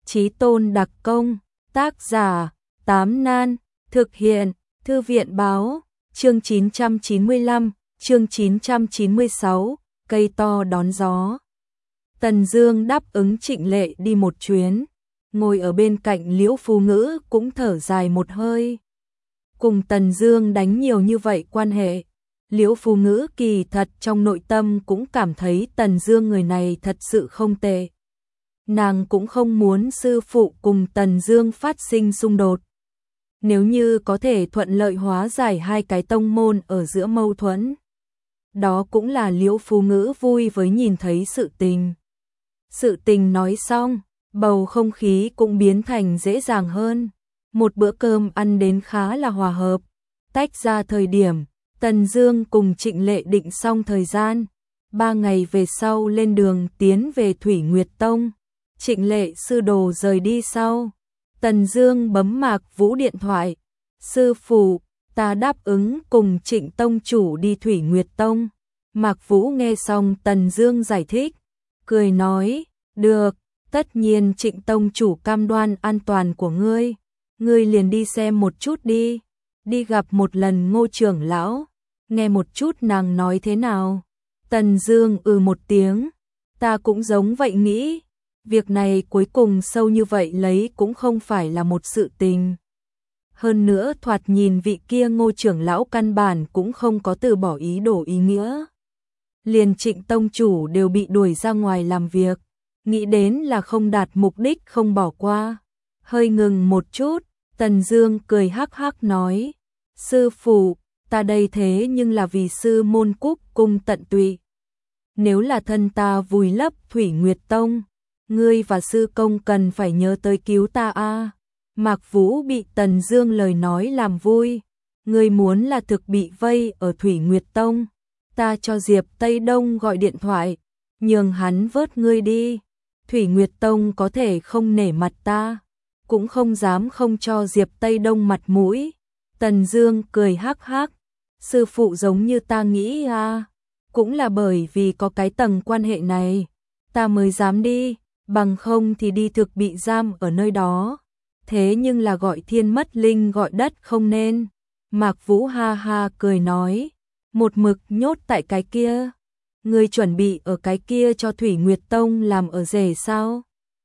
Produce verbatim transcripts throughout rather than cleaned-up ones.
Chí tôn đặc công, tác giả, Tám Nan, thực hiện, Thư viện báo, chương chín trăm chín mươi lăm, chương chín trăm chín mươi sáu, cây to đón gió. Tần Dương đáp ứng Trịnh Lệ đi một chuyến, ngồi ở bên cạnh Liễu Phú Ngữ cũng thở dài một hơi. Cùng Tần Dương đánh nhiều như vậy quan hệ, Liễu Phú Ngữ kỳ thật trong nội tâm cũng cảm thấy Tần Dương người này thật sự không tệ. Nàng cũng không muốn sư phụ cùng Tần Dương phát sinh xung đột. Nếu như có thể thuận lợi hóa giải hai cái tông môn ở giữa mâu thuẫn, đó cũng là Liễu Phú Ngữ vui với nhìn thấy sự tình. Sự tình nói xong, bầu không khí cũng biến thành dễ dàng hơn. Một bữa cơm ăn đến khá là hòa hợp. Tách ra thời điểm, Tần Dương cùng Trịnh Lệ định xong thời gian, ba ngày về sau lên đường tiến về Thủy Nguyệt Tông. Trịnh Lệ sư đồ rời đi sau, Tần Dương bấm Mạc Vũ điện thoại, "Sư phụ, ta đáp ứng cùng Trịnh tông chủ đi Thủy Nguyệt Tông." Mạc Vũ nghe xong Tần Dương giải thích, cười nói, "Được, tất nhiên Trịnh tông chủ cam đoan an toàn của ngươi, ngươi liền đi xem một chút đi, đi gặp một lần Ngô trưởng lão, nghe một chút nàng nói thế nào." Tần Dương ừ một tiếng, "Ta cũng giống vậy nghĩ, việc này cuối cùng sâu như vậy lấy cũng không phải là một sự tình. Hơn nữa thoạt nhìn vị kia Ngô trưởng lão căn bản cũng không có từ bỏ ý đồ ý nghĩa. Liền Trịnh tông chủ đều bị đuổi ra ngoài làm việc, nghĩ đến là không đạt mục đích không bỏ qua." Hơi ngừng một chút, Tần Dương cười hắc hắc nói, "Sư phụ, ta đây thế nhưng là vì sư môn Cúc cung tận tụy. Nếu là thân ta vùi lấp Thủy Nguyệt Tông, ngươi và sư công cần phải nhớ tới cứu ta a." Mạc Vũ bị Tần Dương lời nói làm vui, "Ngươi muốn là thực bị vây ở Thủy Nguyệt Tông, ta cho Diệp Tây Đông gọi điện thoại, nhường hắn vớt ngươi đi. Thủy Nguyệt Tông có thể không nể mặt ta, cũng không dám không cho Diệp Tây Đông mặt mũi." Tần Dương cười hắc hắc, "Sư phụ giống như ta nghĩ a, cũng là bởi vì có cái tầng quan hệ này, ta mới dám đi, bằng không thì đi thực bị giam ở nơi đó. Thế nhưng là gọi thiên mất linh gọi đất không nên." Mạc Vũ ha ha cười nói, "Một mực nhốt tại cái kia, ngươi chuẩn bị ở cái kia cho Thủy Nguyệt Tông làm ở rể sao?"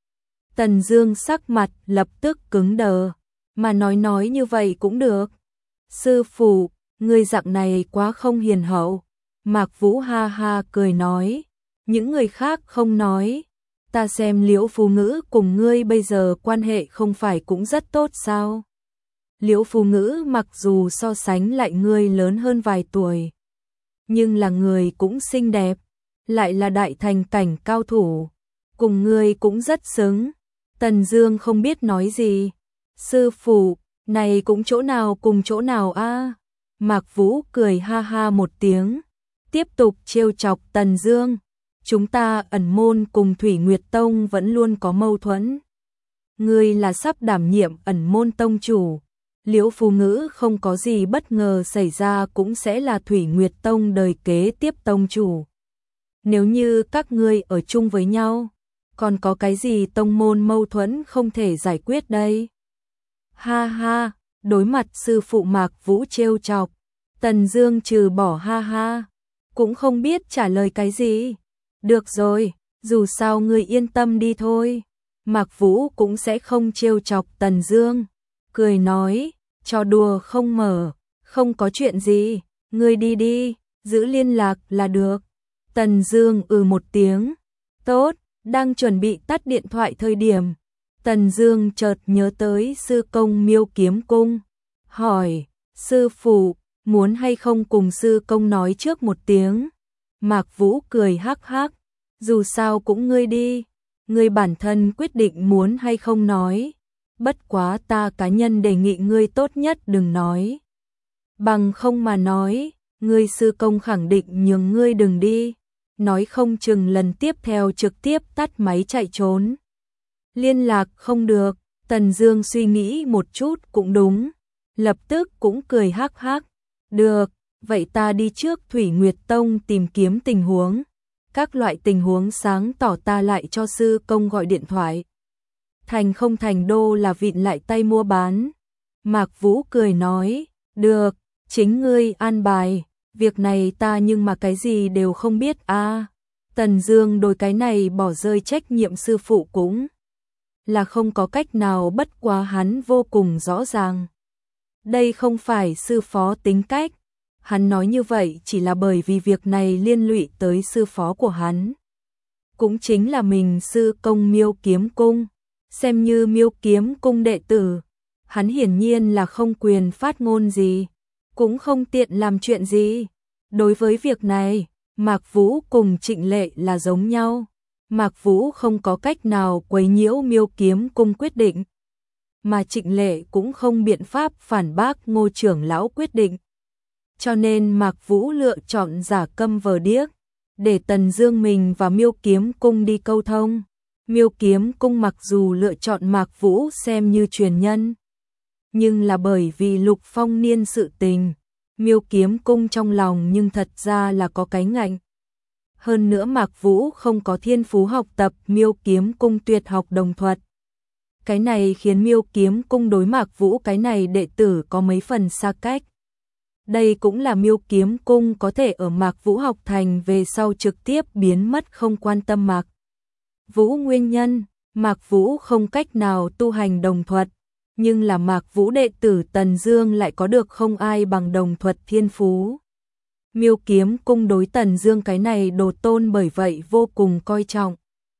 Tần Dương sắc mặt lập tức cứng đờ, mà nói nói như vậy cũng được. "Sư phụ, ngươi dạng này quá không hiền hậu." Mạc Vũ ha ha cười nói, "Những người khác không nói, ta xem Liễu Phú Ngữ cùng ngươi bây giờ quan hệ không phải cũng rất tốt sao? Liễu Phú Ngữ mặc dù so sánh lại ngươi lớn hơn vài tuổi, nhưng là người cũng xinh đẹp, lại là đại thành cảnh cao thủ, cùng ngươi cũng rất xứng." Tần Dương không biết nói gì. "Sư phụ, này cũng chỗ nào cùng chỗ nào a?" Mạc Vũ cười ha ha một tiếng, tiếp tục trêu chọc Tần Dương, "Chúng ta ẩn môn cùng Thủy Nguyệt Tông vẫn luôn có mâu thuẫn. Ngươi là sắp đảm nhiệm ẩn môn tông chủ, Liễu Phú Ngữ không có gì bất ngờ xảy ra cũng sẽ là Thủy Nguyệt Tông đời kế tiếp tông chủ. Nếu như các ngươi ở chung với nhau, còn có cái gì tông môn mâu thuẫn không thể giải quyết đây?" Ha ha, đối mặt sư phụ Mạc Vũ trêu chọc, Tần Dương trừ bỏ ha ha, cũng không biết trả lời cái gì. "Được rồi, dù sao ngươi yên tâm đi thôi." Mạc Vũ cũng sẽ không trêu chọc Tần Dương, cười nói, "Trò đùa không mở, không có chuyện gì, ngươi đi đi, giữ liên lạc là được." Tần Dương ừ một tiếng, "Tốt." Đang chuẩn bị tắt điện thoại thời điểm, Tần Dương chợt nhớ tới sư công Miêu Kiếm Cung, hỏi, "Sư phụ, muốn hay không cùng sư công nói trước một tiếng?" Mạc Vũ cười hắc hắc, "Dù sao cũng ngươi đi, ngươi bản thân quyết định muốn hay không nói, bất quá ta cá nhân đề nghị ngươi tốt nhất đừng nói. Bằng không mà nói, ngươi sư công khẳng định nhường ngươi đừng đi, nói không chừng lần tiếp theo trực tiếp tắt máy chạy trốn." Liên lạc không được, Tần Dương suy nghĩ một chút cũng đúng, lập tức cũng cười hắc hắc, "Được, vậy ta đi trước Thủy Nguyệt Tông tìm kiếm tình huống, các loại tình huống sáng tỏ ta lại cho sư công gọi điện thoại." thành không thành đô là vịn lại tay mua bán. Mạc Vũ cười nói, được, chính ngươi an bài, việc này ta nhưng mà cái gì đều không biết a. À, Tần Dương đối cái này bỏ rơi trách nhiệm sư phụ cũng là không có cách nào, bất quá hắn vô cùng rõ ràng. Đây không phải sư phó tính cách, hắn nói như vậy chỉ là bởi vì việc này liên lụy tới sư phó của hắn. Cũng chính là mình sư công Miêu Kiếm Cung, xem như Miêu Kiếm Cung đệ tử, hắn hiển nhiên là không quyền phát ngôn gì, cũng không tiện làm chuyện gì. Đối với việc này, Mạc Vũ cùng Trịnh Lệ là giống nhau. Mạc Vũ không có cách nào quấy nhiễu Miêu Kiếm Cung quyết định, mà Trịnh Lệ cũng không biện pháp phản bác Ngô trưởng lão quyết định. Cho nên Mạc Vũ lựa chọn giả câm vờ điếc, để Tần Dương mình và Miêu Kiếm Cung đi câu thông. Miêu Kiếm Cung mặc dù lựa chọn Mạc Vũ xem như truyền nhân, nhưng là bởi vì Lục Phong Niên sự tình, Miêu Kiếm Cung trong lòng nhưng thật ra là có cái ngạnh. Hơn nữa Mạc Vũ không có thiên phú học tập Miêu Kiếm Cung tuyệt học đồng thuật. Cái này khiến Miêu Kiếm Cung đối Mạc Vũ cái này đệ tử có mấy phần xa cách. Đây cũng là Miêu Kiếm Cung có thể ở Mạc Vũ học thành về sau trực tiếp biến mất không quan tâm Mạc Vũ nguyên nhân. Mạc Vũ không cách nào tu hành đồng thuật, nhưng là Mạc Vũ đệ tử Tần Dương lại có được không ai bằng đồng thuật thiên phú. Miêu Kiếm Cung đối Tần Dương cái này đồ tôn bởi vậy vô cùng coi trọng.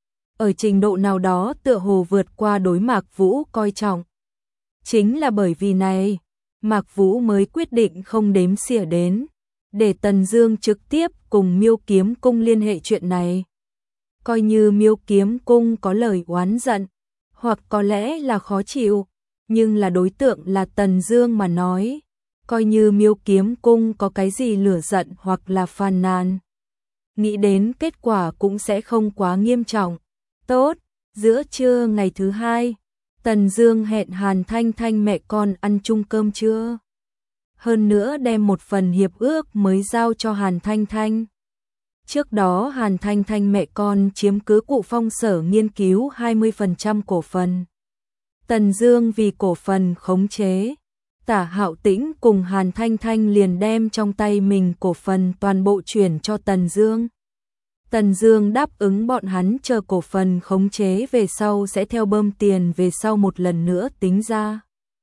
Ở trình độ nào đó tựa hồ vượt qua đối Mạc Vũ coi trọng. Chính là bởi vì này, Mạc Vũ mới quyết định không đếm xỉa đến, để Tần Dương trực tiếp cùng Miêu Kiếm Cung liên hệ chuyện này. Coi như Miêu Kiếm Cung có lời oán giận, hoặc có lẽ là khó chịu, nhưng là đối tượng là Tần Dương mà nói, coi như Miêu Kiếm Cung có cái gì lửa giận hoặc là phàn nàn, nghĩ đến kết quả cũng sẽ không quá nghiêm trọng. Tốt, giữa trưa ngày thứ hai, Tần Dương hẹn Hàn Thanh Thanh mẹ con ăn chung cơm trưa. Hơn nữa đem một phần hiệp ước mới giao cho Hàn Thanh Thanh. Trước đó Hàn Thanh Thanh mẹ con chiếm cứ Cụ Phong Sở nghiên cứu hai mươi phần trăm cổ phần. Tần Dương vì cổ phần khống chế, Tả Hạo Tĩnh cùng Hàn Thanh Thanh liền đem trong tay mình cổ phần toàn bộ chuyển cho Tần Dương. Tần Dương đáp ứng bọn hắn chờ cổ phần khống chế về sau sẽ theo bơm tiền về sau một lần nữa tính ra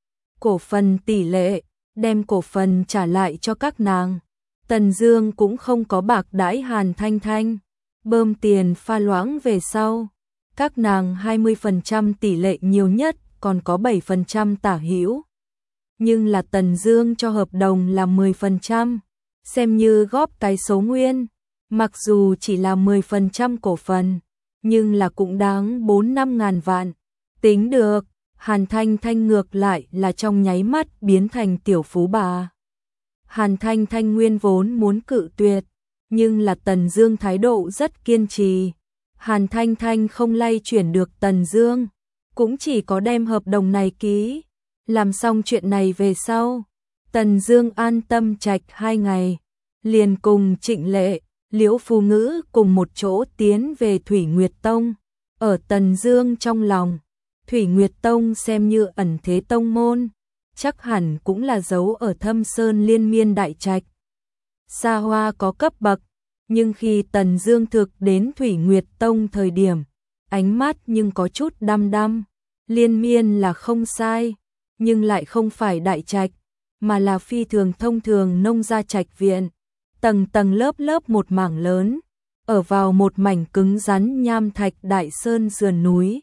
cổ phần tỷ lệ, đem cổ phần trả lại cho các nàng. Tần Dương cũng không có bạc đãi Hàn Thanh Thanh, bơm tiền pha loãng về sau, các nàng hai mươi phần trăm tỷ lệ nhiều nhất còn có bảy phần trăm tả hữu. Nhưng là Tần Dương cho hợp đồng là mười phần trăm, xem như góp cái số nguyên. Mặc dù chỉ là mười phần trăm cổ phần, nhưng là cũng đáng bốn năm ngàn vạn. Tính được, Hàn Thanh Thanh ngược lại là trong nháy mắt biến thành tiểu phú bà. Hàn Thanh Thanh nguyên vốn muốn cự tuyệt, nhưng là Tần Dương thái độ rất kiên trì. Hàn Thanh Thanh không lay chuyển được Tần Dương, cũng chỉ có đem hợp đồng này ký. Làm xong chuyện này về sau, Tần Dương an tâm trạch hai ngày, liền cùng Trịnh Lệ, Liễu Phù Ngữ cùng một chỗ tiến về Thủy Nguyệt Tông. Ở Tần Dương trong lòng, Thủy Nguyệt Tông xem như ẩn thế tông môn, chắc hẳn cũng là giấu ở Thâm Sơn Liên Miên đại trạch. Xa hoa có cấp bậc, nhưng khi Tần Dương thực đến Thủy Nguyệt Tông thời điểm, ánh mắt nhưng có chút đăm đăm. Liên Miên là không sai, nhưng lại không phải đại trạch, mà là phi thường thông thường nông gia trạch viện. Tầng tầng lớp lớp một mảng lớn, ở vào một mảnh cứng rắn nham thạch đại sơn sườn núi.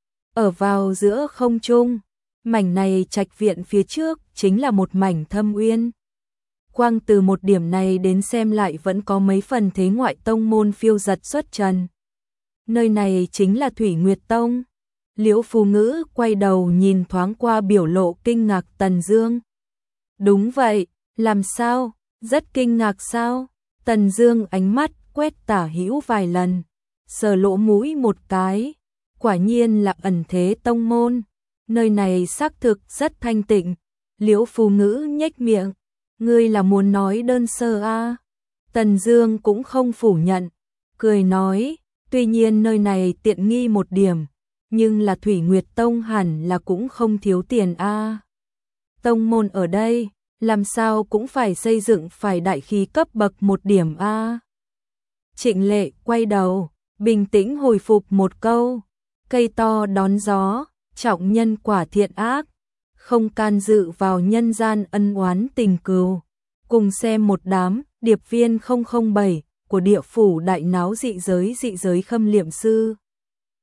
Ở vào giữa không trung, mảnh này trạch viện phía trước chính là một mảnh thâm uyên. Quang từ một điểm này đến xem lại vẫn có mấy phần thế ngoại tông môn phiêu giật xuất trần. Nơi này chính là Thủy Nguyệt Tông. Liễu Phù Ngữ quay đầu nhìn thoáng qua biểu lộ kinh ngạc Tần Dương. Đúng vậy, làm sao? Rất kinh ngạc sao? Tần Dương ánh mắt quét tả hữu vài lần, sờ lỗ mũi một cái, quả nhiên là ẩn thế tông môn, nơi này xác thực rất thanh tịnh. Liễu Phù Ngữ nhếch miệng, ngươi là muốn nói đơn sơ a? À? Tần Dương cũng không phủ nhận, cười nói, tuy nhiên nơi này tiện nghi một điểm, nhưng là Thủy Nguyệt Tông hẳn là cũng không thiếu tiền a. Tông môn ở đây, làm sao cũng phải xây dựng phải đại khí cấp bậc một điểm a. Trịnh Lệ quay đầu, bình tĩnh hồi phục một câu, cây to đón gió, trọng nhân quả thiện ác, không can dự vào nhân gian ân oán tình cừu. Cùng xem một đám điệp viên không không bảy của địa phủ đại náo dị giới dị giới khâm liệm sư.